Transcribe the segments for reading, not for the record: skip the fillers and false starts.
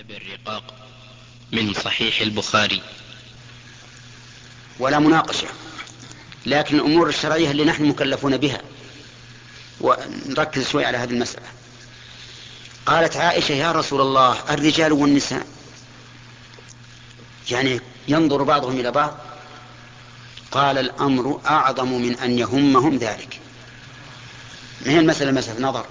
بالرقاق من صحيح البخاري. ولا مناقشة، لكن الأمور الشرعية اللي نحن مكلفون بها، ونركز شوي على هذه المسألة. قالت عائشة: يا رسول الله، الرجال والنساء يعني ينظر بعضهم إلى بعض؟ قال: الأمر أعظم من أن يهمهم ذلك. ما هي المسألة مسألة نظر.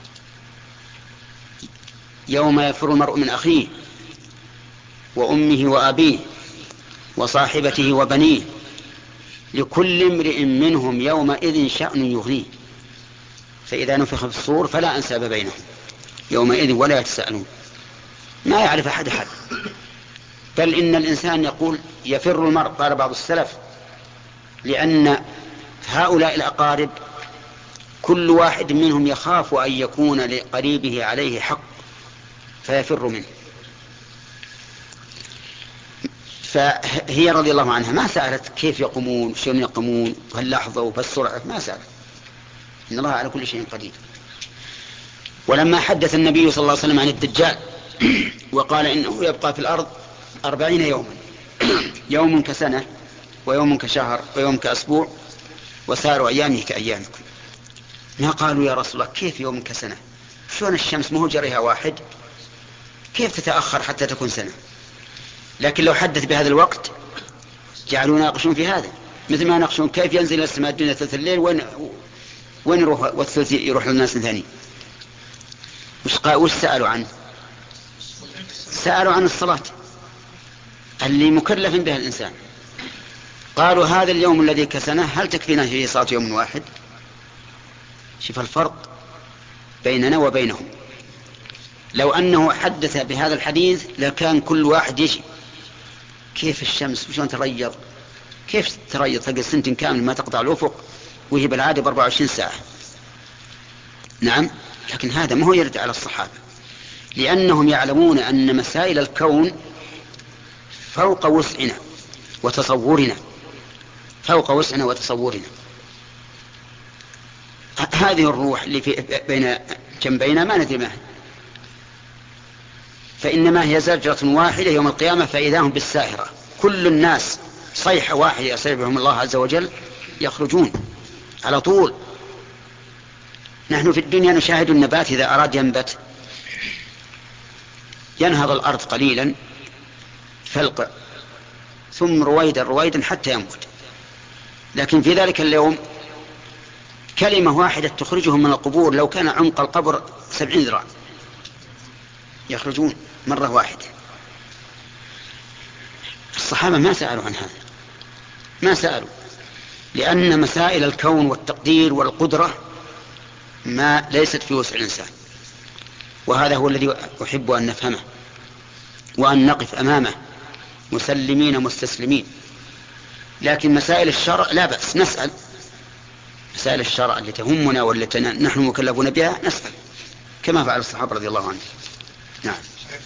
يوم يفر المرء من أخيه وأمه وأبيه وصاحبته وبنيه لكل امرئ منهم يومئذ شأن يغنيه، فإذا نفخ في الصور فلا أنساب بينهم يومئذ ولا يتساءلون. ما يعرف أحد أحد، بل إن الإنسان يقول يفر المرء، قال بعض السلف، لأن هؤلاء الأقارب كل واحد منهم يخاف أن يكون لقريبه عليه حق فيفر منه. فهي رضي الله عنها ما سألت كيف يقومون، شلون يقومون، وهل لحظة وبالسرعة، ما سألت، إن الله على كل شيء قدير. ولما حدث النبي صلى الله عليه وسلم عن الدجال وقال إنه يبقى في الأرض 40 يوما، يوم كسنة ويوم كشهر ويوم كأسبوع وسائر أيامه كأيامكم، ما قالوا يا رسول الله كيف يوم كسنة؟ شلون الشمس ما هو جريها واحد، كيف تتأخر حتى تكون سنة؟ لكن لو حدث بهذا الوقت جعلوا يناقشون في هذا، مثل ما يناقشون كيف ينزل السماء الدنيا ثلث الليل وين يروح والثلث يروح للناس ثاني. وش سألوا عنه؟ سألوا عن الصلاة اللي مكلف بها الإنسان. قالوا هذا اليوم الذي كسنه هل تكفينا فيه صلاة يوم واحد؟ شوف الفرق بيننا وبينهم. لو أنه حدث بهذا الحديث لكان كل واحد يجي كيف الشمس وشون تريض، كيف تريض تلقى سنة كامل ما تقطع الأفق وهي بالعادة ب24 ساعة. نعم، لكن هذا ما هو يرد على الصحابة، لأنهم يعلمون أن مسائل الكون فوق وسعنا وتصورنا، فوق وسعنا وتصورنا. هذه الروح اللي بين جنبينا ما ندري ما هي، فإنما هي زجرة واحدة يوم القيامة فإذا هم بالساهرة، كل الناس صيحة واحدة يصيح بهم الله عز وجل يخرجون على طول. نحن في الدنيا نشاهد النبات إذا أراد ينبت ينهض الأرض قليلا فلق ثم رويدا حتى ينبت، لكن في ذلك اليوم كلمة واحدة تخرجهم من القبور، لو كان عمق القبر 70 ذراع يخرجون مرة واحدة. الصحابة ما سألوا عن هذا، ما سألوا، لأن مسائل الكون والتقدير والقدرة ما ليست في وسع الإنسان، وهذا هو الذي أحب أن نفهمه وأن نقف أمامه مسلمين مستسلمين. لكن مسائل الشرع لا بأس نسأل، مسائل الشرع التي تهمنا والتي نحن مكلفون بها نسأل كما فعل الصحابة رضي الله عنهم. نعم،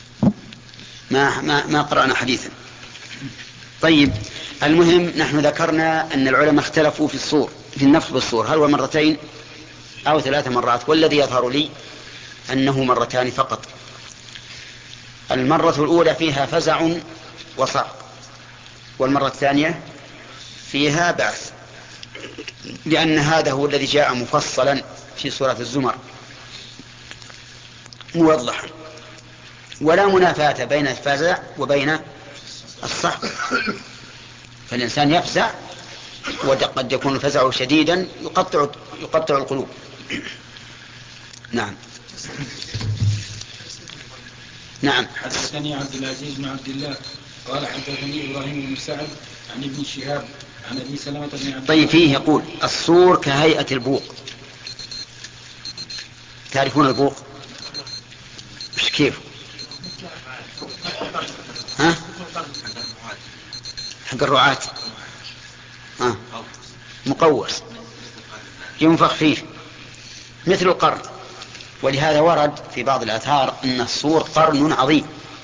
ما قرأنا حديثا. طيب، المهم نحن ذكرنا أن العلماء اختلفوا في الصور، في النفخ بالصور، هل هو مرتين أو 3 مرات، والذي يظهر لي أنه مرتان فقط. المرة الأولى فيها فزع وصعق، والمرة الثانية فيها بعث، لأن هذا هو الذي جاء مفصلا في سورة الزمر موضحا، ولا منافاة بين الفزع وبين الصعق. فالإنسان يفزع وقد يكون الفزع شديدا يقطع القلوب. نعم. نعم. حدثني عبد العزيز بن عبد الله قال حدثني إبراهيم بن سعد عن ابن شهاب عن أبي سلمة بن عبد الله. طيب، فيه يقول الصور كهيئة البوق. تعرفون البوق؟ مش كيف؟ ها؟ حق الرعاة. مقوس ينفخ فيه مثل القرن، ولهذا ورد في بعض الآثار أن الصور قرن عظيم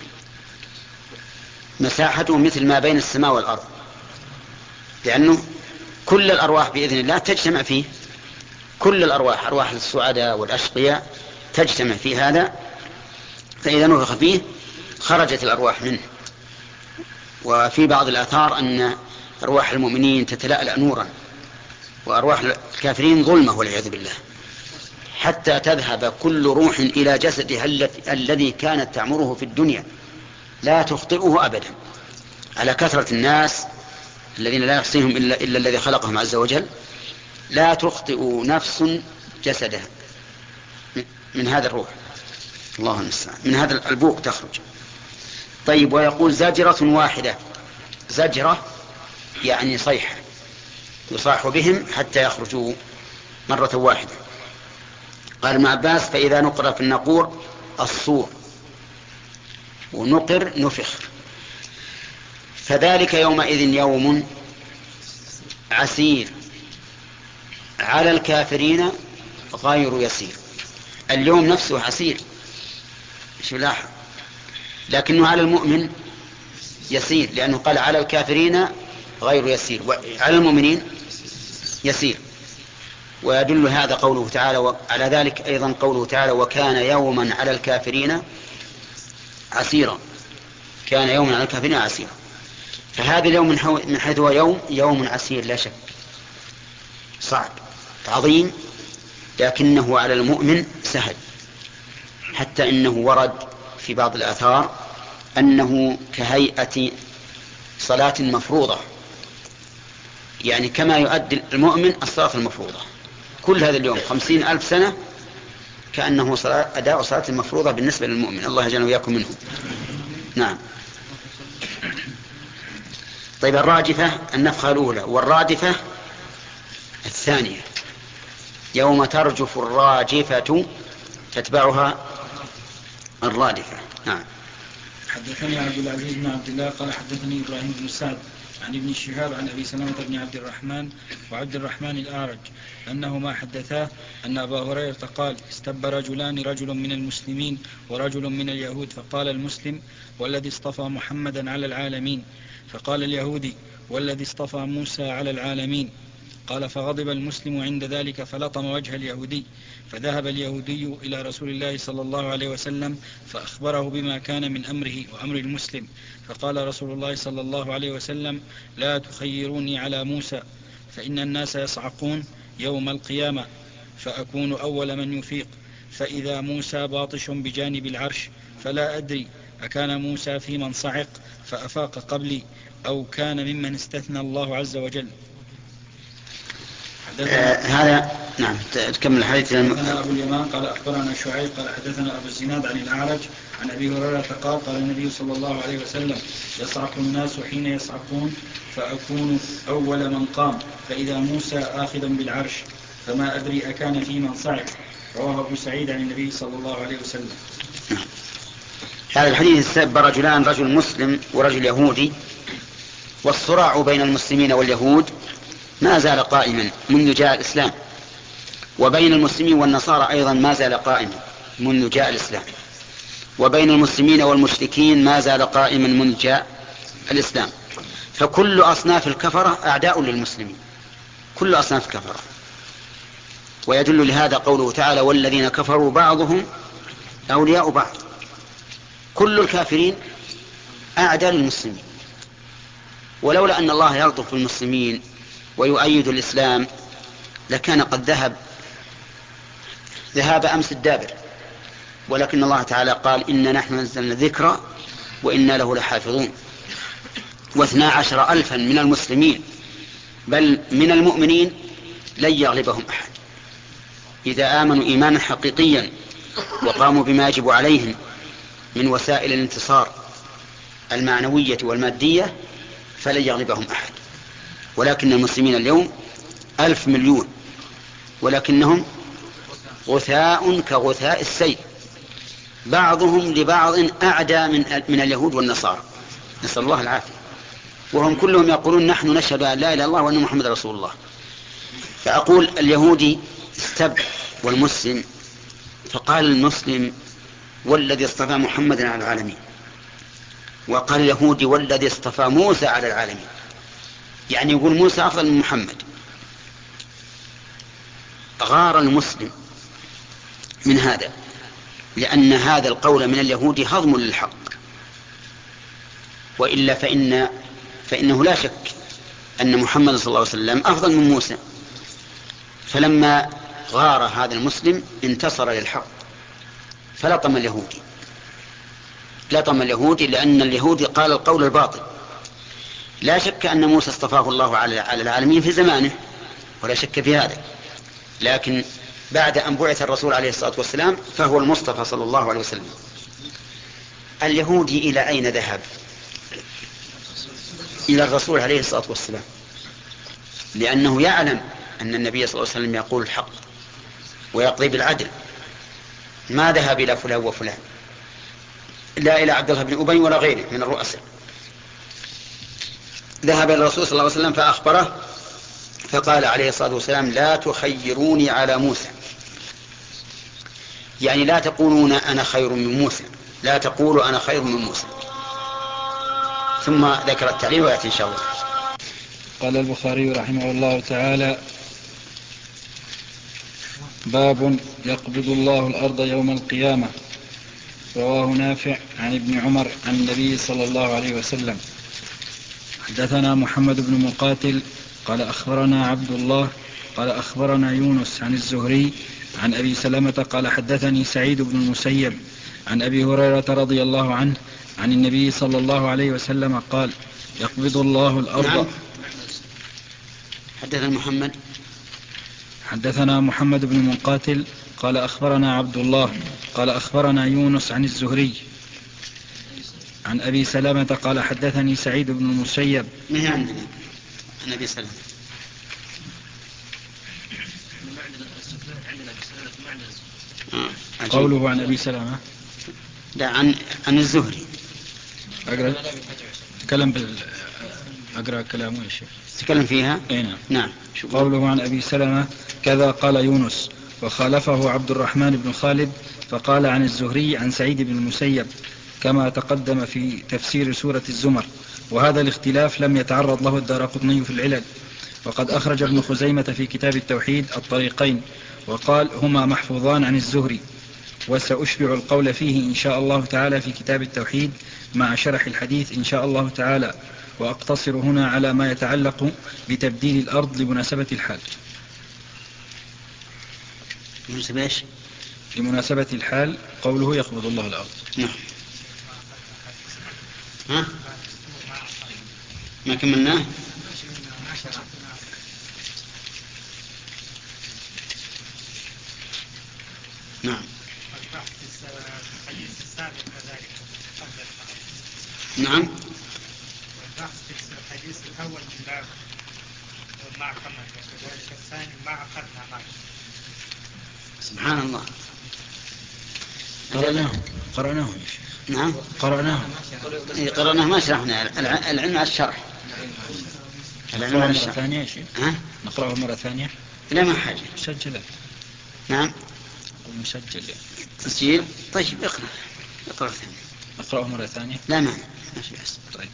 مساحته مثل ما بين السماء والأرض، لأنه كل الأرواح بإذن الله تجتمع فيه، كل الأرواح، أرواح السعداء والأشقياء تجتمع في هذا، فإذا نفخ فيه خرجت الأرواح منه. وفي بعض الآثار أن أرواح المؤمنين تتلألأ نورا، وأرواح الكافرين ظلمة والعياذ بالله، حتى تذهب كل روح إلى جسدها الذي كانت تعمره في الدنيا، لا تخطئه أبدا، على كثرة الناس الذين لا يحصيهم إلا الذي خلقهم عز وجل. لا تخطئ نفس جسدها من هذا الروح، الله المستعان، من هذا البوق تخرج. طيب، ويقول زجرة واحدة. زجرة يعني صيحة، يصاح بهم حتى يخرجوا مرة واحدة. قال ابن عباس: فإذا نقر في النقور الصور، ونقر نفخ، فذلك يومئذ يوم عسير على الكافرين غير يسير. اليوم نفسه عسير، شو لاحظ، لكنه على المؤمن يسير، لأنه قال على الكافرين غير يسير، وعلى المؤمنين يسير. ويدل هذا قوله تعالى على ذلك أيضا قوله تعالى: وكان يوما على الكافرين عسيرا. كان يوما على الكافرين عسيرا. فهذا اليوم من حيث هو يوم عسير لا شك، صعب عظيم، لكنه على المؤمن سهل. حتى إنه ورد في بعض الآثار أنه كهيئة صلاة مفروضة، يعني كما يؤدي المؤمن الصلاة المفروضة كل هذا اليوم 50,000 سنة، كأنه أداء صلاة المفروضة بالنسبة للمؤمن. الله يجعلنا وإياكم منه. نعم. طيب، الراجفة النفخة الأولى، والرادفة الثانية يوم ترجف الراجفة تتبعها الرادفة. نعم. حدثني عبد العزيز بن عبد الله قال حدثني إبراهيم بن سعد عن ابن شهاب عن أبي سلمة بن عبد الرحمن وعبد الرحمن الأعرج أنهما حدثاه أن أبا هريرة قال: استب رجل من المسلمين ورجل من اليهود، فقال المسلم: والذي اصطفى محمدا على العالمين. فقال اليهودي: والذي اصطفى موسى على العالمين. قال: فغضب المسلم عند ذلك فلطم وجه اليهودي، فذهب اليهودي إلى رسول الله صلى الله عليه وسلم فأخبره بما كان من أمره وأمر المسلم. فقال رسول الله صلى الله عليه وسلم: لا تخيروني على موسى، فإن الناس يصعقون يوم القيامة، فأكون أول من يفيق، فإذا موسى باطش بجانب العرش، فلا أدري أكان موسى في من صعق فأفاق قبلي، أو كان ممن استثنى الله عز وجل. هذا نعم. تكمل الحديث. حدثنا أبو اليمان قال أخبرنا شعيب قال حدثنا أبو الزناد عن الأعرج عن أبي هريرة قال النبي صلى الله عليه وسلم: يصعق الناس حين يصعقون، فأكون أول من قام، فإذا موسى آخذ بالعرش، فما أدري أكان في من صعق. رواه أبو سعيد عن النبي صلى الله عليه وسلم. هذا الحديث سب رجلان، رجل مسلم ورجل يهودي، والصراع بين المسلمين واليهود ما زال قائما منذ جاء الإسلام، وبين المسلمين والنصارى أيضا ما زال قائما منذ جاء الإسلام، وبين المسلمين والمشركين ما زال قائما منذ جاء الإسلام. فكل أصناف الكفرة أعداء للمسلمين، كل أصناف الكفرة. ويدل لهذا قوله تعالى: والذين كفروا بعضهم أولياء بعض. كل الكافرين أعداء للمسلمين. ولولا أن الله يلطف بالمسلمين ويؤيد الإسلام لكان قد ذهاب أمس الدابر، ولكن الله تعالى قال: إنا نحن نزلنا الذكر وإنا له لحافظون. 12,000 من المسلمين بل من المؤمنين لن يغلبهم أحد إذا آمنوا إيمانا حقيقيا وقاموا بما يجب عليهم من وسائل الانتصار المعنوية والمادية، فلن يغلبهم أحد. ولكن المسلمين اليوم 1,000 مليون، ولكنهم غثاء كغثاء السيل، بعضهم لبعض أعدى من اليهود والنصارى، نسأل الله العافية. وهم كلهم يقولون: نحن نشهد أن لا إله إلا الله وأن محمد رسول الله. فأقول اليهودي استب والمسلم، فقال المسلم: والذي اصطفى محمدا على العالمين، وقال اليهودي: والذي اصطفى موسى على العالمين، يعني يقول موسى أفضل من محمد. غار المسلم من هذا، لأن هذا القول من اليهود هضم للحق، وإلا فإنه لا شك أن محمد صلى الله عليه وسلم أفضل من موسى. فلما غار هذا المسلم انتصر للحق فلطم اليهودي لأن اليهودي قال القول الباطل. لا شك أن موسى اصطفاه الله على العالمين في زمانه ولا شك في هذا، لكن بعد أن بعث الرسول عليه الصلاة والسلام فهو المصطفى صلى الله عليه وسلم. اليهودي إلى أين ذهب؟ إلى الرسول عليه الصلاة والسلام، لأنه يعلم أن النبي صلى الله عليه وسلم يقول الحق ويقضي بالعدل. ما ذهب إلى فلان وفلان، لا إلى عبد الله بن أبي ولا غيره من الرؤساء، ذهب إلى الرسول صلى الله عليه وسلم فأخبره فقال عليه الصلاة والسلام لا تخيروني على موسى، يعني لا تقولون أنا خير من موسى، لا تقولوا أنا خير من موسى. ثم ذكر التعليل ويأتي إن شاء الله. قال البخاري رحمه الله تعالى باب يقبض الله الأرض يوم القيامة. رواه نافع عن ابن عمر عن النبي صلى الله عليه وسلم. حدثنا محمد بن مقاتل قال أخبرنا عبد الله قال أخبرنا يونس عن الزهري عن أبي سلمة قال حدثني سعيد بن المسيب عن أبي هريرة رضي الله عنه عن النبي صلى الله عليه وسلم قال يقبض الله الأرض. نعم. حدثنا محمد بن مقاتل قال أخبرنا عبد الله قال أخبرنا يونس عن الزهري عن أبي سلمة قال حدثني سعيد بن المسيب. من عندنا عن أبي سلمة. قوله عن أبي سلمة لا عن الزهري. أقرأ كلامه يا شيخ تكلم فيها. نعم. قوله عن أبي سلمة كذا قال يونس وخالفه عبد الرحمن بن خالد فقال عن الزهري عن سعيد بن المسيب كما تقدم في تفسير سورة الزمر. وهذا الاختلاف لم يتعرض له الدارقطني في العلل، وقد أخرج ابن خزيمة في كتاب التوحيد الطريقين وقال هما محفوظان عن الزهري، وسأشبع القول فيه إن شاء الله تعالى في كتاب التوحيد مع شرح الحديث إن شاء الله تعالى، وأقتصر هنا على ما يتعلق بتبديل الأرض لمناسبة الحال. لمناسبة الحال قوله يقبض الله الأرض. ما كملناه. نعم. نعم. والبحث في الحديث الأول من باب ما كمل وكذلك الثاني ما أخذنا معه. سبحان الله. قرأناه. نعم. قرأناه ما شرحنا. العلم على الشرح. نقرأه مرة ثانية يا شيخ. نقرأه مرة ثانية. لا ما حاجة. مسجلة. نعم. مسجل. تسجيل. طيب اقرأ ثانية. نقرأه مرة ثانية. لا ماشي بس. طيب.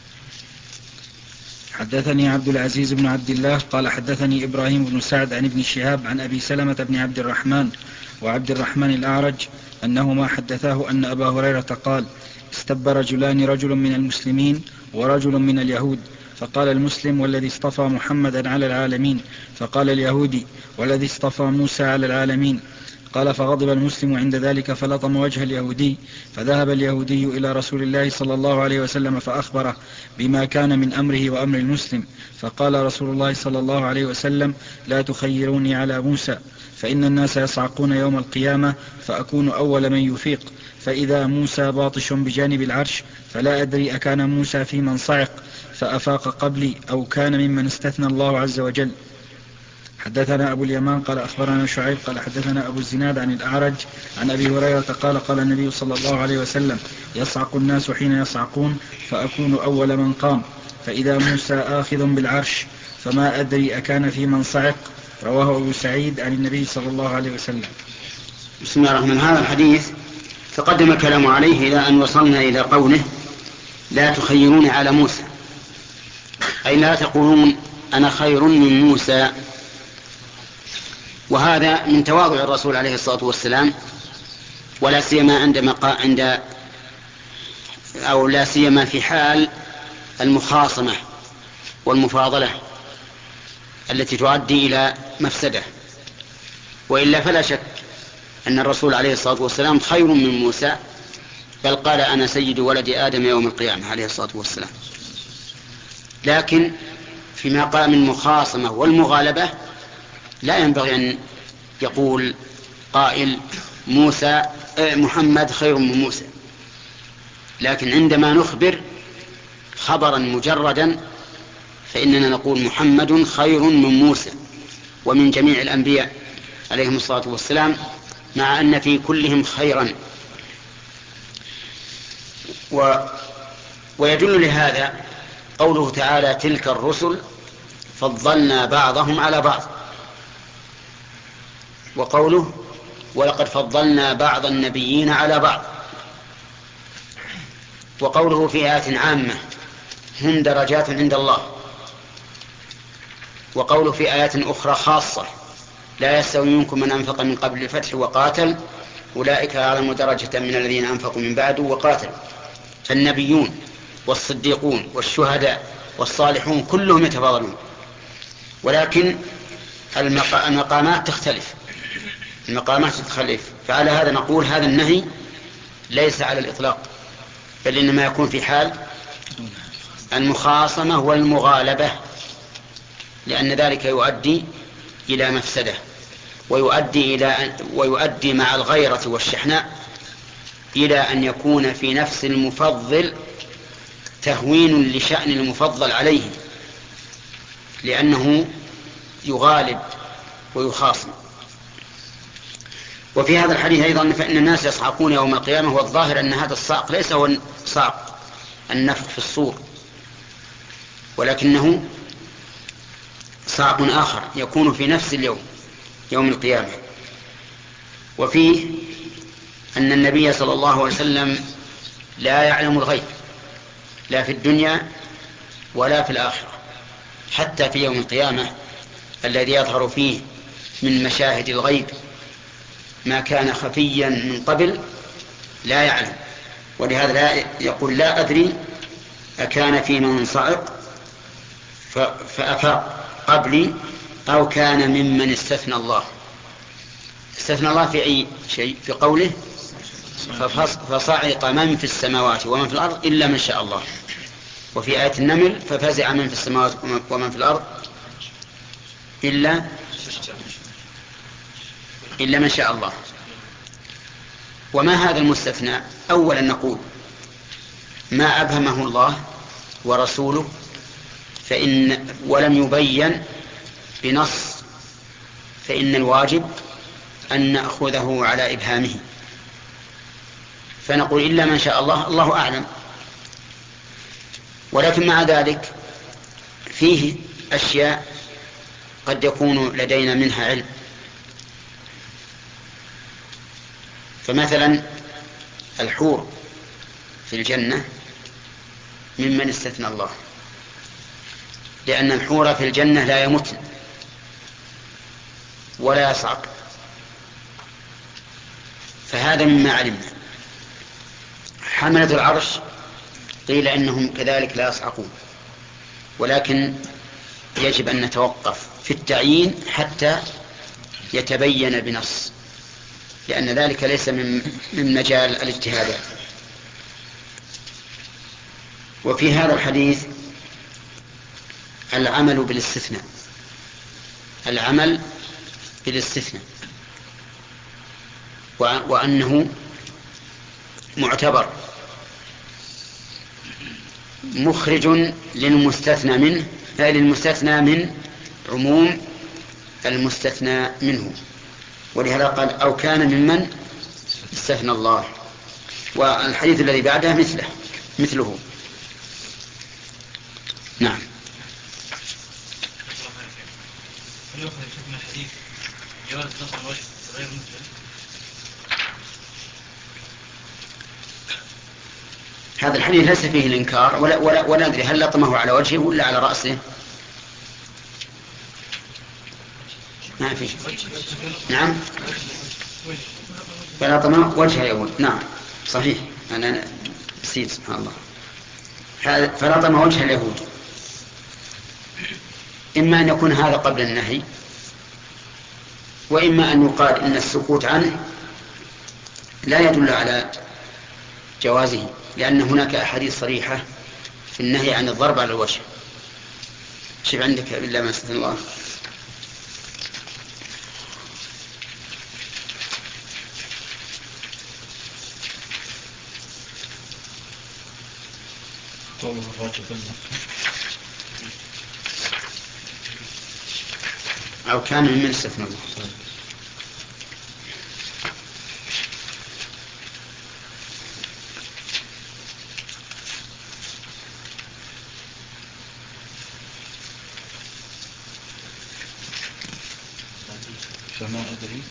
حدثني عبد العزيز بن عبد الله قال حدثني إبراهيم بن سعد عن ابن شهاب عن أبي سلمة بن عبد الرحمن وعبد الرحمن الأعرج أنهما حدثاه أن أبا هريرة قال استب رجلان رجل من المسلمين ورجل من اليهود، فقال المسلم والذي اصطفى محمدا على العالمين، فقال اليهودي والذي اصطفى موسى على العالمين. قال فغضب المسلم عند ذلك فلطم وجه اليهودي، فذهب اليهودي إلى رسول الله صلى الله عليه وسلم فأخبره بما كان من أمره وأمر المسلم، فقال رسول الله صلى الله عليه وسلم لا تخيروني على موسى، فإن الناس يصعقون يوم القيامة فأكون أول من يفيق، فإذا موسى باطش بجانب العرش فلا أدري أكان موسى في من صعق فأفاق قبلي أو كان ممن استثنى الله عز وجل. حدثنا أبو اليمان قال أخبرنا شعيب قال حدثنا أبو الزناد عن الأعرج عن أبي هريرة قال النبي صلى الله عليه وسلم يصعق الناس حين يصعقون فأكون أول من قام، فإذا موسى آخذ بالعرش فما أدري أكان في من صعق. رواه أبو سعيد عن النبي صلى الله عليه وسلم. بسم الله الرحمن الرحيم. هذا الحديث تقدم الكلام عليه إلى أن وصلنا إلى قوله لا تخيرون على موسى، أي لا تقولون أنا خير من موسى. وهذا من تواضع الرسول عليه الصلاة والسلام، ولا سيما لا سيما في حال المخاصمة والمفاضلة التي تؤدي إلى مفسدة. وإلا فلا شك أن الرسول عليه الصلاة والسلام خير من موسى، بل قال أنا سيد ولد آدم يوم القيامة عليه الصلاة والسلام. لكن في مقام المخاصمة والمغالبة لا ينبغي أن يقول قائل محمد خير من موسى، لكن عندما نخبر خبرا مجردا فإننا نقول محمد خير من موسى ومن جميع الأنبياء عليهم الصلاة والسلام، مع أن في كلهم خيرا. ويدل لهذا قوله تعالى تلك الرسل فضلنا بعضهم على بعض، وقوله ولقد فضلنا بعض النبيين على بعض، وقوله في آيات عامة هم درجات عند الله، وقوله في آيات أخرى خاصة لا يستوي منكم من أنفق من قبل الفتح وقاتل أولئك أعلم درجة من الذين أنفقوا من بعد وقاتلوا. فالنبيون والصديقون والشهداء والصالحون كلهم يتفاضلون، ولكن المقامات تختلف. فعلى هذا نقول هذا النهي ليس على الإطلاق، بل إنما يكون في حال المخاصمة والمغالبة، لأن ذلك يؤدي إلى مفسدة، ويؤدي مع الغيرة والشحناء إلى أن يكون في نفس المفضل تهوين لشأن المفضل عليه، لأنه يغالب ويخاصم. وفي هذا الحديث أيضا فإن الناس يصعقون يوم القيامة، والظاهر أن هذا الصعق ليس هو صعق النفخ في الصور، ولكنه صعق آخر يكون في نفس اليوم يوم القيامة. وفيه أن النبي صلى الله عليه وسلم لا يعلم الغيب لا في الدنيا ولا في الآخرة، حتى في يوم القيامة الذي يظهر فيه من مشاهد الغيب ما كان خفيا من قبل لا يعلم. ولهذا لا يقول لا أدري أكان في من صعق فأفاق قبلي أو كان ممن استثنى الله. استثنى الله في أي شيء؟ في قوله فصعق من في السماوات ومن في الأرض إلا من شاء الله. وفي آية النمل ففزع من في السماوات ومن في الأرض إلا من شاء الله. وما هذا المستثنى؟ أولا نقول ما أبهمه الله ورسوله ولم يبين بنص، فإن الواجب أن نأخذه على إبهامه، فنقول إلا من شاء الله، الله أعلم. ولكن مع ذلك فيه أشياء قد يكون لدينا منها علم، فمثلا الحور في الجنة ممن استثنى الله، لأن الحور في الجنة لا يموتن ولا يصعق، فهذا مما علمنا. حملة العرش قيل إنهم كذلك لا يصعقون، ولكن يجب أن نتوقف في التعيين حتى يتبين بنص، لأن ذلك ليس من مجال الاجتهادات. وفي هذا الحديث العمل بالاستثناء، وأنه معتبر مخرج للمستثنى من عموم المستثنى منه، ولهذا قال أو كان ممن استثنى الله. والحديث الذي بعده مثله. نعم. هذا الحديث ليس فيه الإنكار ولا أدري هل لطمه على وجهه ولا على رأسه. ما فيه. نعم فلطمه وجهه يقول. نعم صحيح، أنا نسيت سبحان الله. فلطم وجه اليهود. إما أن يكون هذا قبل النهي، وإما أن يقال إن السكوت عنه لا يدل على جوازه، لأن هناك أحاديث صريحة في النهي عن الضرب على الوجه. شوف عندك إلا ما استثنى الله. أو كان من استثنى الله. فما أدري.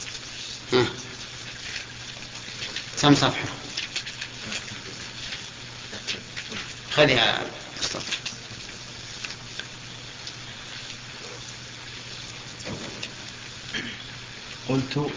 كم صفحة؟ خليها مصطفى. قلت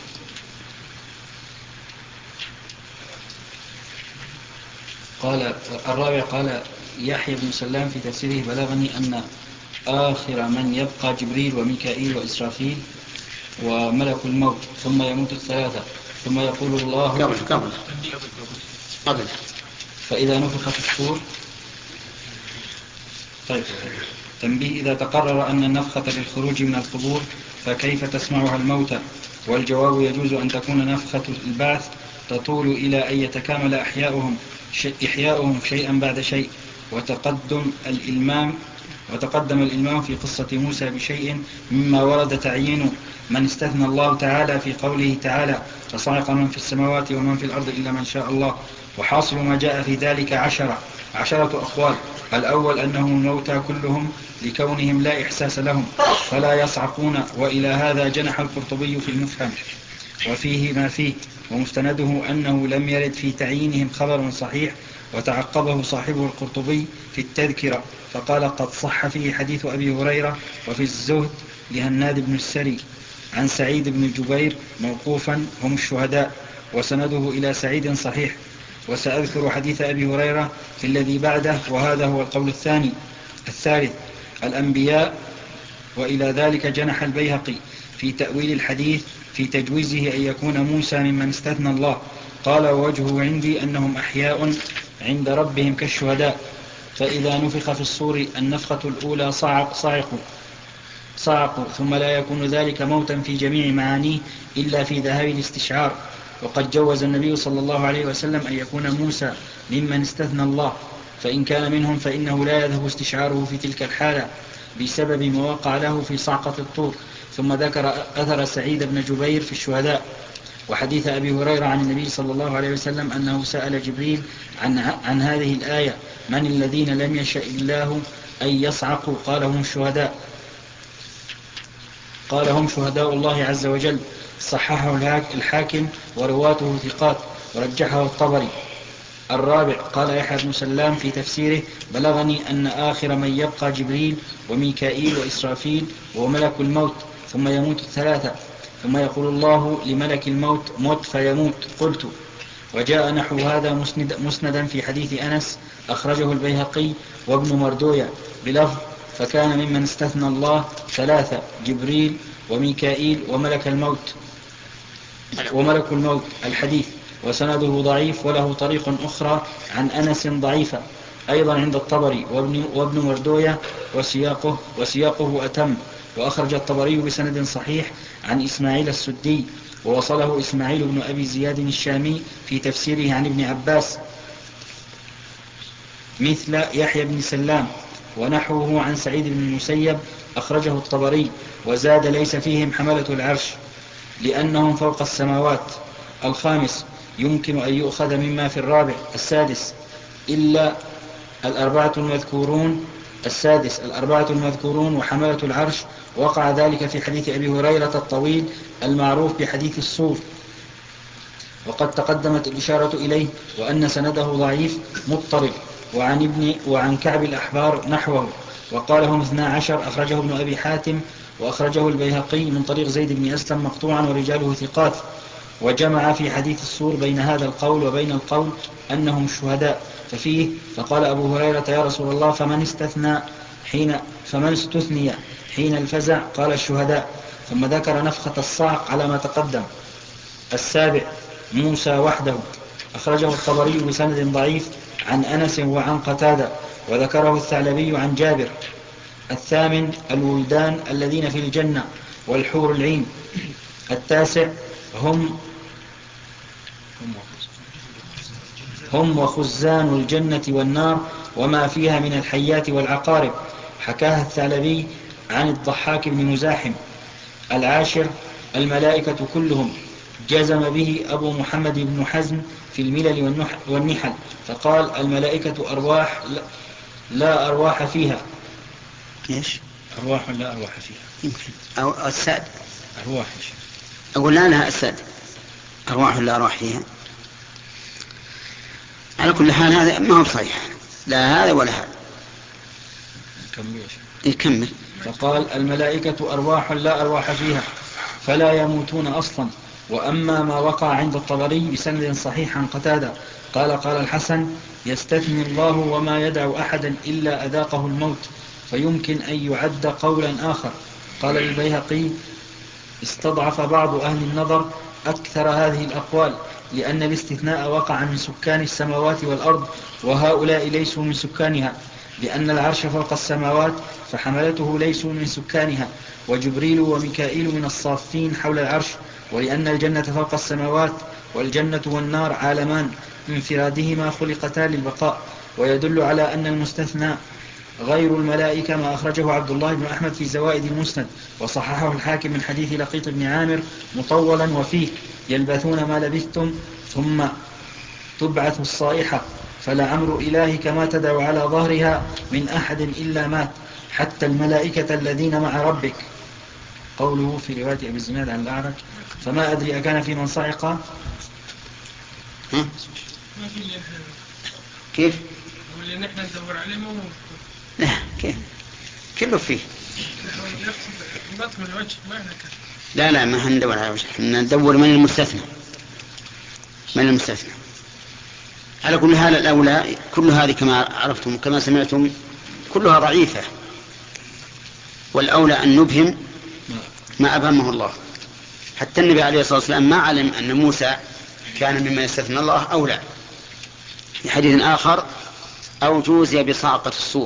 قال الرابع قال يحيى بن سلام في تفسيره بلغني أن آخر من يبقى جبريل وميكائيل وإسرافيل وملك الموت ثم يموت الثلاثة ثم يقول الله قبل فإذا نفخ في الصور. طيب تنبيه: إذا تقرر أن النفخة للخروج من القبور فكيف تسمعها الموتى؟ والجواب: يجوز أن تكون نفخة البعث تطول إلى أن يتكامل إحياؤهم شيئا بعد شيء. وتقدم الإلمام في قصة موسى بشيء مما ورد تعيين من استثنى الله تعالى في قوله تعالى: فصعق من في السماوات ومن في الأرض إلا من شاء الله. وحاصل ما جاء في ذلك عشرة أقوال. الأول أنهم الموتى كلهم لكونهم لا إحساس لهم فلا يصعقون، وإلى هذا جنح القرطبي في المفهم وفيه ما فيه، ومستنده أنه لم يرد في تعيينهم خبر صحيح. وتعقبه صاحبه القرطبي في التذكرة فقال: قد صح فيه حديث أبي هريرة وفي الزهد لهناد بن السري عن سعيد بن جبير موقوفا: هم الشهداء، وسنده إلى سعيد صحيح. وسأذكر حديث أبي هريرة في الذي بعده، وهذا هو القول الثالث الأنبياء. وإلى ذلك جنح البيهقي في تأويل الحديث في تجويزه أن يكون موسى ممن استثنى الله. قال: ووجهه عندي أنهم أحياء عند ربهم كالشهداء، فإذا نفخ في الصور النفخة الأولى صعقوا، ثم لا يكون ذلك موتا في جميع معانيه إلا في ذهاب الاستشعار. وقد جوز النبي صلى الله عليه وسلم أن يكون موسى ممن استثنى الله، فإن كان منهم فإنه لا يذهب استشعاره في تلك الحالة بسبب ما وقع له في صعقة الطور. ثم ذكر أثر سعيد بن جبير في الشهداء، وحديث أبي هريرة عن النبي صلى الله عليه وسلم أنه سأل جبريل عن هذه الآية: من الذين لم يشأ الله أن يصعقوا؟ قال: هم شهداء الله عز وجل. صححه الحاكم ورواته ثقات، ورجحه الطبري. الرابع قال يحيى بن سلام في تفسيره: بلغني أن آخر من يبقى جبريل وميكائيل وإسرافيل وملك الموت ثم يموت الثلاثة، ثم يقول الله لملك الموت: موت، فيموت. قلت: وجاء نحو هذا مسندا في حديث أنس أخرجه البيهقي وابن مردوية بلفظ: فكان ممن استثنى الله ثلاثة: جبريل وميكائيل وملك الموت الحديث. وسنده ضعيف، وله طريق أخرى عن أنس ضعيفة أيضا عند الطبري وابن مردوية، وسياقه أتم. وأخرج الطبري بسند صحيح عن إسماعيل السدي، ووصله إسماعيل بن أبي زياد الشامي في تفسيره عن ابن عباس مثل يحيى بن سلام، ونحوه عن سعيد بن المسيب أخرجه الطبري، وزاد: ليس فيهم حملة العرش لأنهم فوق السماوات. الخامس يمكن أن يؤخذ مما في الرابع. السادس إلا الأربعة المذكورون وحملة العرش، وقع ذلك في حديث أبي هريرة الطويل المعروف بحديث الصور، وقد تقدمت الإشارة إليه، وأن سنده ضعيف مضطرب. وعن كعب الأحبار نحوه، وقال: هم 12 أخرجه ابن أبي حاتم، وأخرجه البيهقي من طريق زيد بن أسلم مقطوعا ورجاله ثقات. وجمع في حديث الصور بين هذا القول وبين القول أنهم الشهداء، ففيه فقال أبو هريرة يا رسول الله فمن استثني حين الفزع؟ قال الشهداء. ثم ذكر نفخة الصعق على ما تقدم. 7 موسى وحده، أخرجه الطبري بسند ضعيف عن أنس وعن قتادة، وذكره الثعلبي عن جابر. 8 الولدان الذين في الجنة والحور العين. 9 هم وخزان الجنة والنار وما فيها من الحيات والعقارب، حكاها الثعلبي عن الضحاك بن مزاحم. 10 الملائكة كلهم، جزم به أبو محمد بن حزم في الملل والنحل، فقال الملائكة أرواح لا أرواح فيها. إيش؟ أرواح لا أرواح فيها، يمكن أو أجساد. أرواح. أقول لا لها أجساد، أرواح لا أرواح فيها. على كل حال هذا ما هو صحيح، لا هذا ولا هذا. يكمل. فقال الملائكة أرواح لا أرواح فيها فلا يموتون أصلا. وأما ما وقع عند الطبري بسند صحيح عن قتادة قال الحسن يستثني الله وما يدع أحدا إلا أذاقه الموت، فيمكن أن يعد قولا آخر. قال البيهقي استضعف بعض أهل النظر أكثر هذه الأقوال، لأن الاستثناء وقع من سكان السماوات والأرض، وهؤلاء ليسوا من سكانها، لأن العرش فوق السماوات فحملته ليسوا من سكانها، وجبريل وميكائيل من الصافين حول العرش، ولأن الجنة فوق السماوات، والجنة والنار عالمان انفرادهما خلقتا للبقاء. ويدل على أن المستثنى غير الملائكة ما أخرجه عبد الله بن أحمد في زوائد المسند، وصححه الحاكم من حديث لقيط بن عامر مطولا وفيه يلبثون ما لبثتم ثم تبعث الصائحة، فلعمر إلهك ما تدع على ظهرها من أحد إلا مات، حتى الملائكة الذين مع ربك. قوله في رواية أبي الزناد عن الأعرج فما أدري أكان في من صعق. كيف؟ واللي نحن ندور عليه مو لا كيف؟ كله فيه. بطن الوجه ما نكر. لا ما هندور على وجه، ندور من المستثنى. على كل حال الأولى كل هذه كما عرفتم كما سمعتم كلها ضعيفة، والأولى أن نبهم ما أبهمه الله. حتى النبي عليه الصلاة والسلام ما علم أن موسى كان ممن يستثنى الله أو لا. في حديث آخر أو جوزي بصعقة الصور.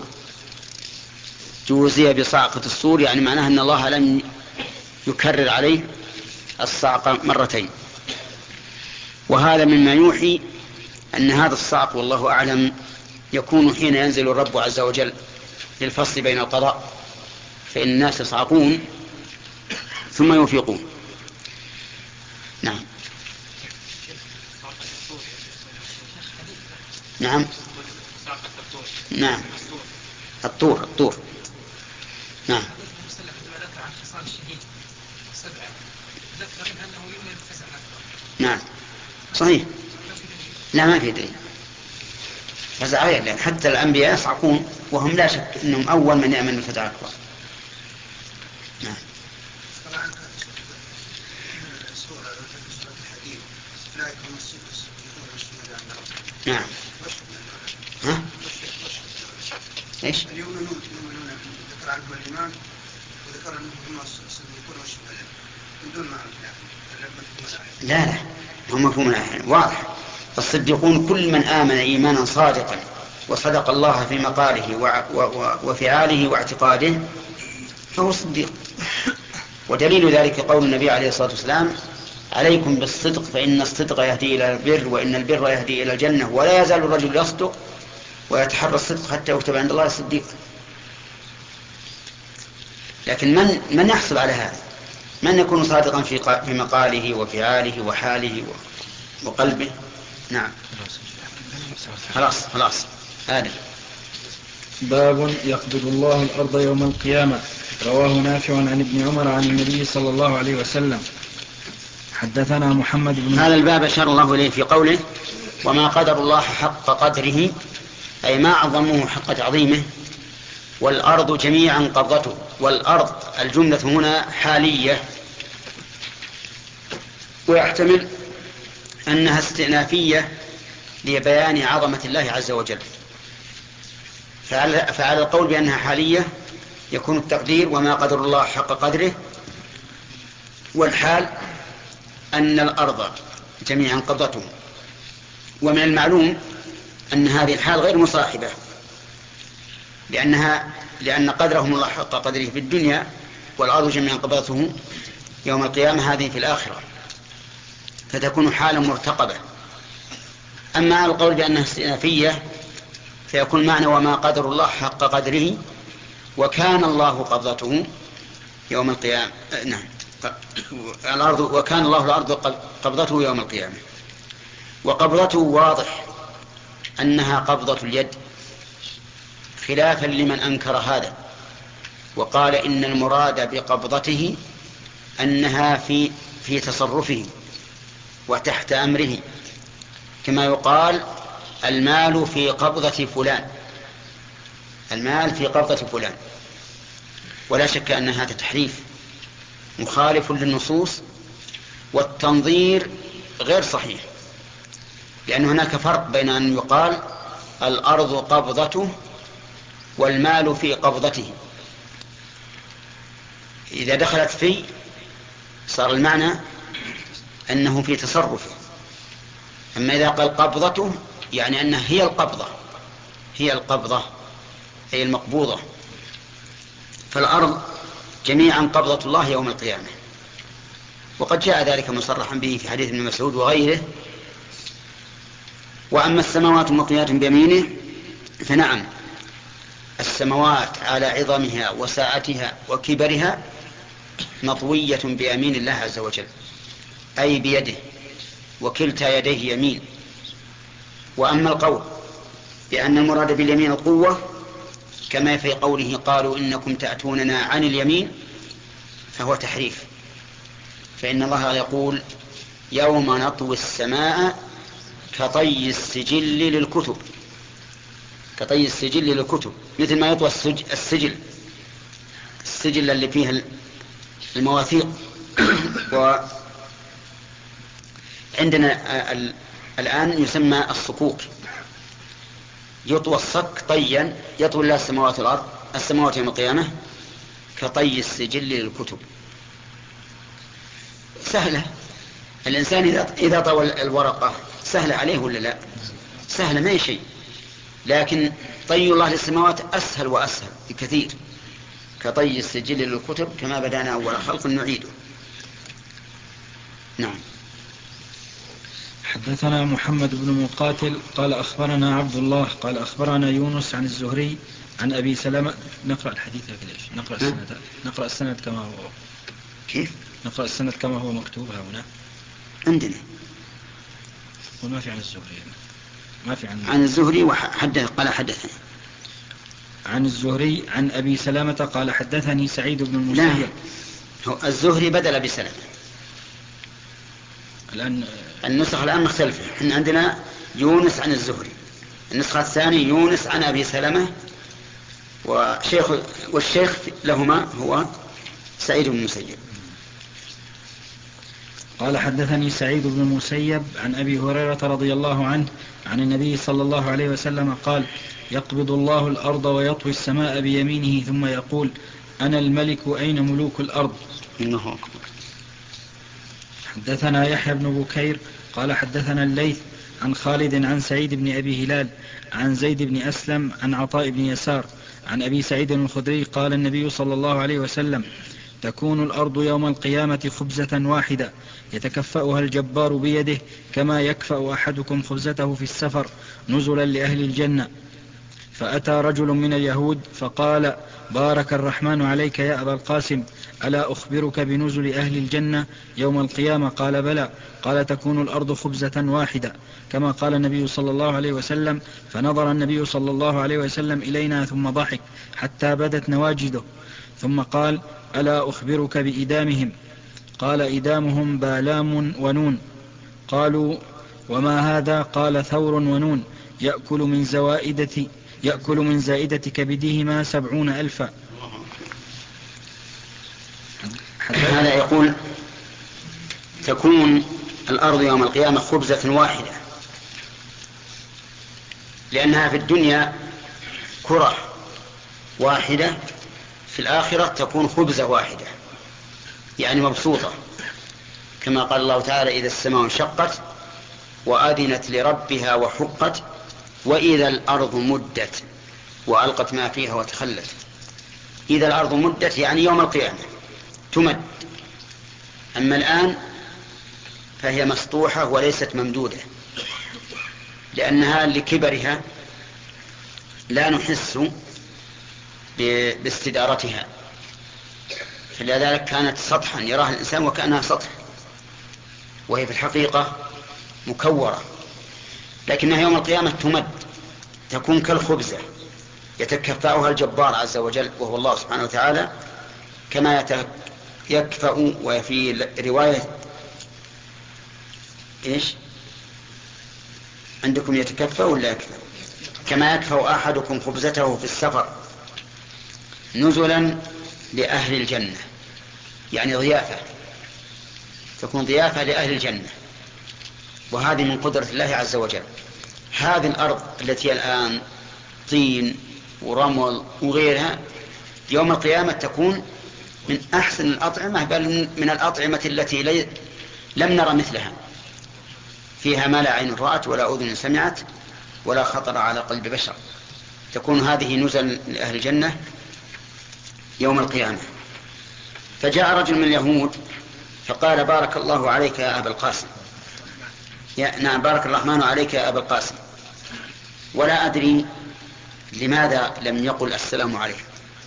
جوزي بصعقة الصور يعني معناه أن الله لم يكرر عليه الصعقة مرتين، وهذا مما يوحي أن هذا الصعق والله أعلم يكون حين ينزل الرب عز وجل للفصل بين القضاء، فإن الناس يصعقون ثم يفيقون. نعم نعم نعم الطور نعم نعم صحيح. لا ما في دليل فزع غير، لأن حتى الأنبياء يصعقون وهم لا شك أنهم أول من يأمن الفزع الأكبر. نعم نعم ها؟ ايش؟ اليوم ذكر عنهم الإمام وذكر أنهم هم الصديقون والشهداء من دون معنى لا هم مفهوم الآية واضح. الصديقون كل من آمن إيمانا صادقا وصدق الله في مقاله وفعاله واعتقاده فهو صديق. ودليل ذلك قول النبي عليه الصلاة والسلام عليكم بالصدق فإن الصدق يهدي إلى البر وإن البر يهدي إلى الجنة، ولا يزال الرجل يصدق ويتحرى الصدق حتى يكتب عند الله صديق. لكن من يحصل على هذا؟ من يكون صادقا في مقاله وفعاله وحاله وقلبه؟ نعم خلاص هذا باب يقبض الله الأرض يوم القيامة. رواه نافع عن ابن عمر عن النبي صلى الله عليه وسلم. حدثنا محمد بن هذا الباب أشار الله إليه في قوله وما قدر الله حق قدره، أي ما عظمه حق تعظيمه. والأرض جميعا قبضته. والأرض الجملة هنا حالية، ويحتمل أنها استئنافية لبيان عظمة الله عز وجل. فعلى القول بأنها حالية يكون التقدير وما قدر الله حق قدره، والحال أن الأرض جميعا قبضته. ومن المعلوم أن هذه الحال غير مصاحبة، لأن قدرهم الله حق قدره في الدنيا، والأرض جميعا قبضته يوم القيامة هذه في الآخرة، فتكون حالا مرتقبة. أما على القول بأنها استئنافية فيكون معنى وما قدر الله حق قدره وكان الله قبضته يوم القيامة. نعم، الأرض وكان الله الأرض قبضته يوم القيامة. وقبضته واضح أنها قبضة اليد، خلافا لمن أنكر هذا وقال إن المراد بقبضته أنها في تصرفه وتحت أمره، كما يقال المال في قبضة فلان، المال في قبضة فلان. ولا شك أن هذا تحريف مخالف للنصوص، والتنظير غير صحيح، لأن هناك فرق بين أن يقال الأرض قبضته والمال في قبضته. إذا دخلت في صار المعنى أنه في تصرفه، أما إذا قال قبضته يعني أنها هي القبضة، هي القبضة أي المقبوضة. فالأرض جميعا قبضة الله يوم القيامة، وقد جاء ذلك مصرحا به في حديث ابن مسعود وغيره. وأما السماوات مطويات بيمينه فنعم، السماوات على عظمها وساعتها وكبرها مطوية بيمين الله عز وجل، أي بيده، وكلتا يديه يمين. وأما القول بأن المراد باليمين القوة كما في قوله قالوا إنكم تأتوننا عن اليمين فهو تحريف، فإن الله يقول يوم نطوي السماء كطي السجل للكتب، كطي السجل للكتب، مثل ما يطوى السجل اللي فيه المواثيق. وعندنا الآن يسمى الصكوك، يطوى الصك طيا يطوي الله السماوات والأرض، السماوات يوم القيامة كطي السجل للكتب. سهلة، الإنسان إذا طوى الورقة سهلة عليه ولا لا؟ سهلة، ما هي شيء، لكن طي الله للسماوات أسهل وأسهل بكثير، كطي السجل للكتب كما بدأنا أول خلق نعيده. نعم. حدثنا محمد بن مقاتل قال أخبرنا عبد الله قال أخبرنا يونس عن الزهري عن أبي سلمة. نقرأ الحديث نقرأ السند كما هو. كيف؟ نقرأ السند كما هو مكتوب هنا عندنا، وما في عن الزهري، ما في عن الزهري قال حدثني عن الزهري عن أبي سلمة قال حدثني سعيد بن المسيب. لا، الزهري بدل بسلمة. الآن النسخة الآن مختلفة، إحنا عندنا يونس عن الزهري، النسخة الثانية يونس عن أبي سلمة، والشيخ لهما هو سعيد بن المسيب. قال حدثني سعيد بن المسيب عن أبي هريرة رضي الله عنه عن النبي صلى الله عليه وسلم قال يقبض الله الأرض ويطوي السماء بيمينه ثم يقول أنا الملك أين ملوك الأرض. إنه أكبر. حدثنا يحيى بن بكير قال حدثنا الليث عن خالد عن سعيد بن أبي هلال عن زيد بن أسلم عن عطاء بن يسار عن أبي سعيد الخدري قال النبي صلى الله عليه وسلم تكون الأرض يوم القيامة خبزة واحدة يتكفأها الجبار بيده كما يكفأ أحدكم خبزته في السفر نزلا لأهل الجنة. فأتى رجل من اليهود فقال بارك الرحمن عليك يا أبا القاسم ألا أخبرك بنزل أهل الجنة يوم القيامة؟ قال بلى. قال تكون الأرض خبزة واحدة كما قال النبي صلى الله عليه وسلم. فنظر النبي صلى الله عليه وسلم إلينا ثم ضحك حتى بدت نواجده ثم قال ألا أخبرك بإدامهم؟ قال إدامهم بالام ونون. قالوا وما هذا؟ قال ثور ونون يأكل من زائدة كبدهما 70,000. هذا يقول تكون الأرض يوم القيامة خبزة واحدة لأنها في الدنيا كرة واحدة، في الآخرة تكون خبزة واحدة، يعني مبسوطة، كما قال الله تعالى: إذا السماء انشقت وأذنت لربها وحقت وإذا الأرض مدت وألقت ما فيها وتخلت. إذا الأرض مدت يعني يوم القيامة تمد، أما الآن فهي مسطوحة وليست ممدودة، لأنها لكبرها لا نحس باستدارتها، فلذلك كانت سطحا يراها الإنسان وكأنها سطح، وهي في الحقيقة مكورة، لكنها يوم القيامة تمد، تكون كالخبزة يتكفأها الجبار عز وجل وهو الله سبحانه وتعالى، كما يكفأ. وفي رواية إيش عندكم؟ يتكفأ ولا يكفأ؟ كما يكفأ أحدكم خبزته في السفر نزلا لأهل الجنة، يعني ضيافة، تكون ضيافة لأهل الجنة، وهذه من قدرة الله عز وجل. هذه الأرض التي الآن طين ورمل وغيرها يوم القيامة تكون من أحسن الأطعمة، بل من الأطعمة التي لم نرى مثلها، فيها ما لا عين رأت ولا أذن سمعت ولا خطر على قلب بشر. تكون هذه نزل لأهل الجنة يوم القيامة. فجاء رجل من اليهود فقال: بارك الله عليك يا أبا القاسم. نعم، بارك الرحمن عليك يا أبا القاسم. ولا أدري لماذا لم يقل السلام عليكم،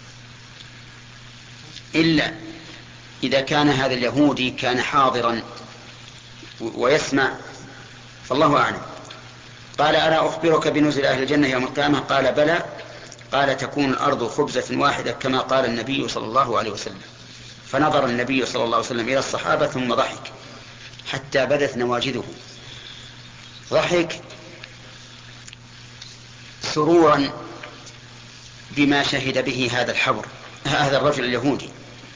إلا إذا كان هذا اليهودي كان حاضرا ويسمع، فالله أعلم. قال: ألا أخبرك بنزل أهل الجنة يوم القيامة؟ قال: بلى. قال: تكون الأرض خبزة واحدة كما قال النبي صلى الله عليه وسلم. فنظر النبي صلى الله عليه وسلم إلى الصحابة ثم ضحك حتى بدت نواجذه، ضحك سرورا بما شهد به هذا الرجل اليهودي،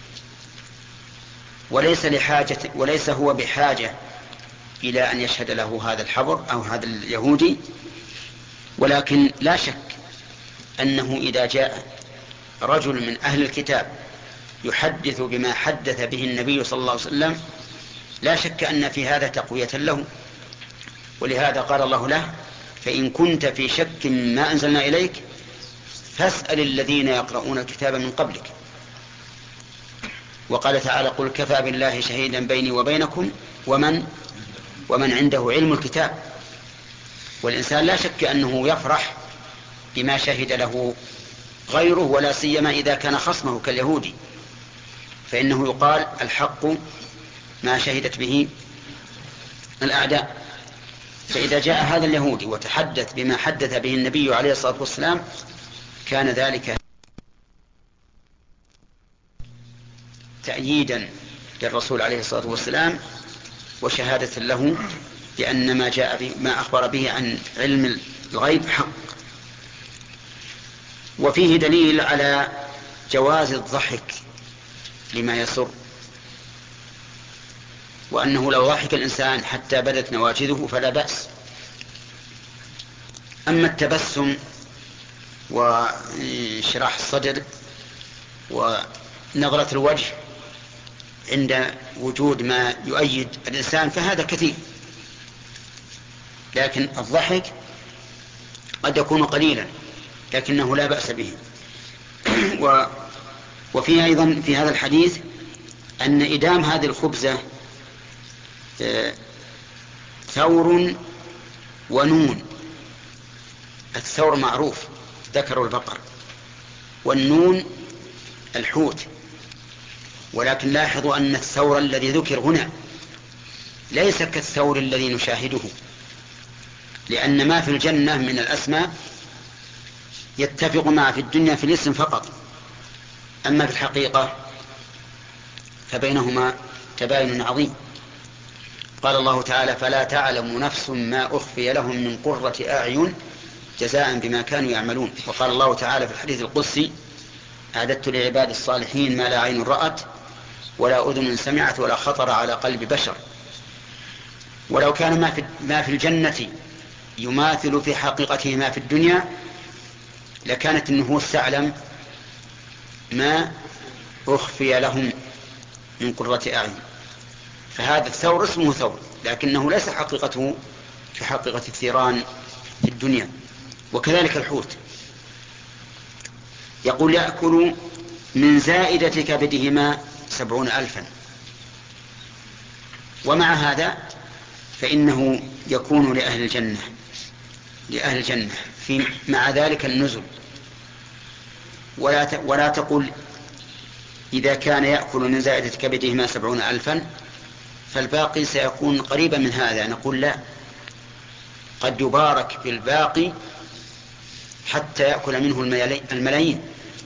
وليس هو بحاجة إلى أن يشهد له هذا الحبر أو هذا اليهودي، ولكن لا شك أنه إذا جاء رجل من أهل الكتاب يحدث بما حدث به النبي صلى الله عليه وسلم لا شك أن في هذا تقوية له، ولهذا قال الله له: فإن كنت في شك ما أنزلنا إليك فاسأل الذين يقرؤون الكتاب من قبلك. وقال تعالى: قل كفى بالله شهيدا بيني وبينكم ومن عنده علم الكتاب. والإنسان لا شك أنه يفرح بما شهد له غيره، ولا سيما إذا كان خصمه كاليهودي، فإنه يقال: الحق ما شهدت به الأعداء. فإذا جاء هذا اليهودي وتحدث بما حدث به النبي عليه الصلاة والسلام كان ذلك تأييدا للرسول عليه الصلاة والسلام وشهادة له بأن ما أخبر به عن علم الغيب حق. وفيه دليل على جواز الضحك لما يسر، وأنه لو ضحك الإنسان حتى بدت نواجذه فلا بأس. أما التبسم وانشراح الصدر ونظرة الوجه عند وجود ما يؤيد الإنسان فهذا كثير، لكن الضحك قد يكون قليلا لكنه لا بأس به. وفيه أيضا في هذا الحديث أن إدام هذه الخبزة ثور ونون. الثور معروف ذكر البقر، والنون الحوت، ولكن لاحظوا أن الثور الذي ذكر هنا ليس كالثور الذي نشاهده، لأن ما في الجنة من الأسماء يتفق مع في الدنيا في الاسم فقط، أما في الحقيقة فبينهما تباين عظيم. قال الله تعالى: فلا تعلم نفس ما أخفي لهم من قرة أعين جزاء بما كانوا يعملون. وقال الله تعالى في الحديث القدسي: أعددت لعباد الصالحين ما لا عين رأت ولا أذن سمعت ولا خطر على قلب بشر. ولو كان ما في الجنة يماثل في حقيقته ما في الدنيا لكانت النفوس تعلم ما أخفي لهم من قرة أعين. فهذا الثور اسمه ثور لكنه ليس حقيقته في حقيقة الثيران في الدنيا. وكذلك الحوت يقول يأكل من زائدة كبدهما 70,000. ومع هذا فإنه يكون لأهل الجنة في مع ذلك النزل. ولا تقل إذا كان يأكل من زائدة كبدهما 70,000 فالباقي سيكون قريبا من هذا. نقول لا، قد يبارك بالباقي حتى يأكل منه الملايين.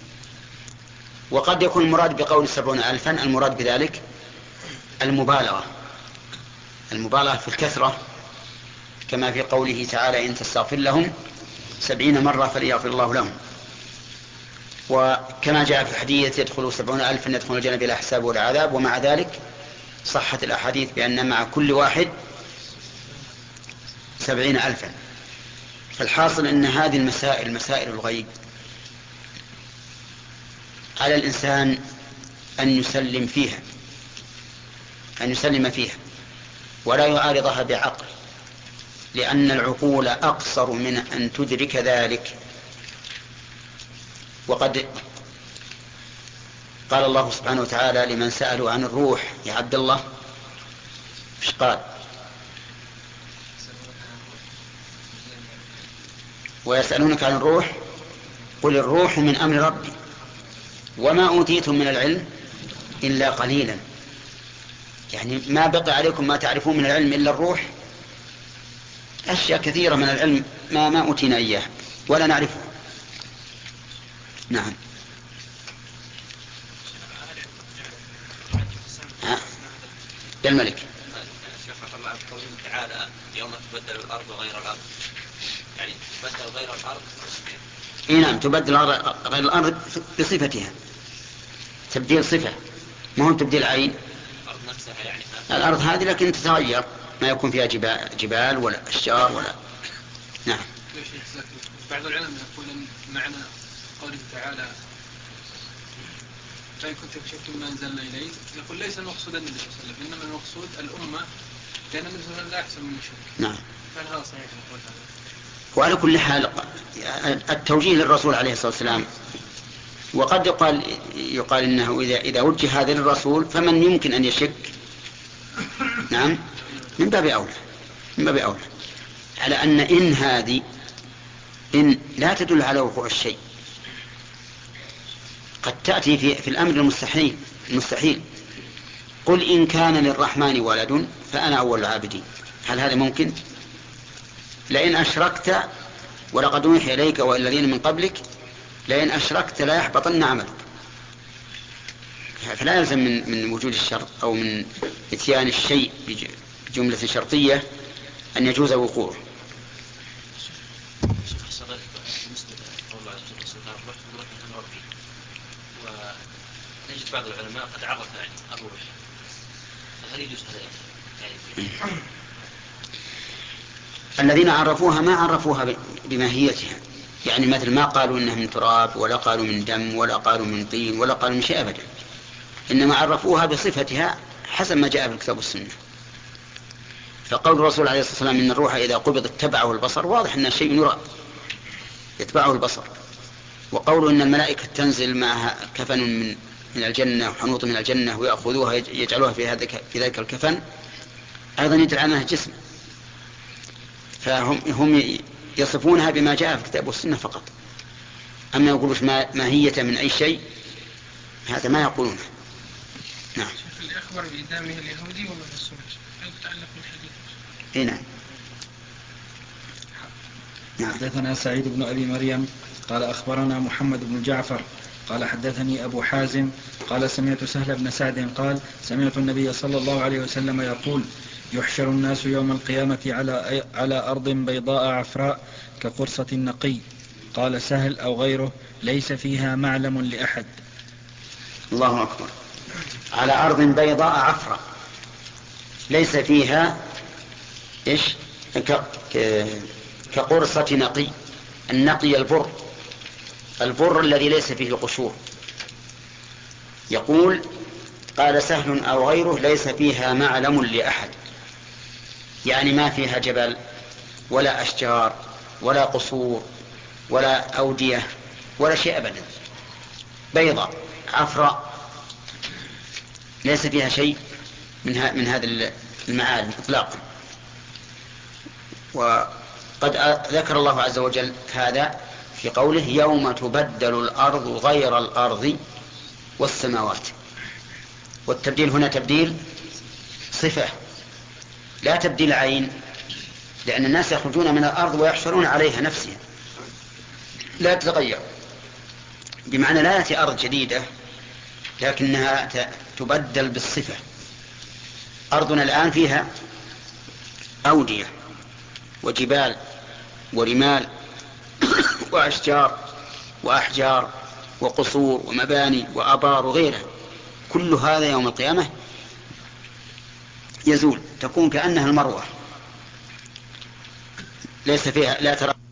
وقد يكون المراد بقول 70,000 المراد بذلك المبالغة في الكثرة، كما في قوله تعالى إن تستغفر لهم 70 مرة فليغفر الله لهم. وكما جاء في الحديث يدخل 70,000 يدخل الجنة بلا حساب ولا عذاب. ومع ذلك صحت الأحاديث بأن مع كل واحد 70,000. فالحاصل أن هذه مسائل الغيب على الإنسان أن يسلم فيها ولا يعارضها بعقل، لأن العقول أقصر من أن تدرك ذلك. وقد قال الله سبحانه وتعالى لمن سألوا عن الروح يا عبد الله ايش قال؟ ويسألونك عن الروح قل الروح من أمر ربي وما أوتيتم من العلم إلا قليلا. يعني ما بقي عليكم ما تعرفون من العلم إلا الروح. أشياء كثيرة من العلم ما أوتينا إياه ولا نعرفه. نعم. الملك قوله تعالى يوم تبدل الأرض غير الأرض، يعني تبدل غير الأرض. نعم، تبدل غير الأرض بصفتها، تبديل صفة، ما هو تبديل عين. الأرض نفسها يعني الأرض هذه لكن تتغير، ما يكون فيها جبال ولا أشجار ولا. نعم. بعض العلماء يقول معنى قوله تعالى فإن كنت في شك ما أنزلنا إليه، يقول ليس المقصود النبي صلى الله عليه وسلم، إنما المقصود الأمة، لأن النبي صلى الله عليه وسلم لا يحسن من الشرك. نعم. فهذا صحيح القول هذا. وعلى كل حال التوجيه للرسول عليه الصلاة والسلام. وقد يقال إنه إذا وجه هذا للرسول فمن يمكن أن يشك. نعم، من باب أولى على أن هذه لا تدل على وقوع الشيء. قد تأتي في الأمر المستحيل. قل إن كان للرحمن ولد فأنا أول العابدين. هل هذا ممكن؟ لئن أشركت ولقد أوحي إليك والذين من قبلك لئن أشركت لا يحبطن عملك. فلا يلزم من وجود الشرط أو من إتيان الشيء بجملة شرطية أن يجوز وقوعه. ونجد بعض العلماء قد عرف يعني الروح، فهل يجوز هذا يعني؟ الذين عرفوها ما عرفوها بماهيتها، يعني مثل ما قالوا إنها من تراب ولا قالوا من دم ولا قالوا من طين ولا قالوا من شيء أبدا، إنما عرفوها بصفتها حسب ما جاء في الكتاب والسنة. فقول الرسول عليه الصلاة والسلام إن الروح إذا قبض اتبعه البصر، واضح أن شيء يرى يتبعه البصر. وقوله إن الملائكة تنزل معها كفن من الجنة وحنوط من الجنة ويأخذوها يجعلوها في ذلك الكفن، أيضا يدل عنها جسم. فهم يصفونها بما جاء في الكتاب والسنة فقط. أما يقولوش ماهية من أي شيء، هذا ما يقولونه. نعم. اللي أخبر بإدامه اليهودي وما الرسول هل يتعلق بالحديث؟ نعم. حدثنا سعيد بن أبي مريم قال أخبرنا محمد بن جعفر قال حدثني أبو حازم قال سمعت سهل بن سعد قال سمعت النبي صلى الله عليه وسلم يقول يحشر الناس يوم القيامة على أرض بيضاء عفراء كقرصة النقي. قال سهل أو غيره ليس فيها معلم لأحد. الله أكبر. على أرض بيضاء عفراء ليس فيها إيش كقرصة نقي. النقي البر الذي ليس فيه القشور. يقول قال سهل أو غيره ليس فيها معلم لأحد، يعني ما فيها جبل ولا أشجار ولا قصور ولا أودية ولا شيء أبدا، بيضاء عفراء ليس فيها شيء من هذا المعالم إطلاقا. وقد ذكر الله عز وجل هذا في قوله يوم تبدل الأرض غير الأرض والسماوات. والتبديل هنا تبديل صفة لا تبديل عين، لأن الناس يخرجون من الأرض ويحشرون عليها نفسها لا تتغير، بمعنى لا يأتي أرض جديدة لكنها تبدل بالصفة. أرضنا الآن فيها أودية وجبال ورمال وأشجار وأحجار وقصور ومباني وآبار وغيرها، كل هذا يوم القيامة يزول، تكون كأنها المروة ليس فيها لا ترى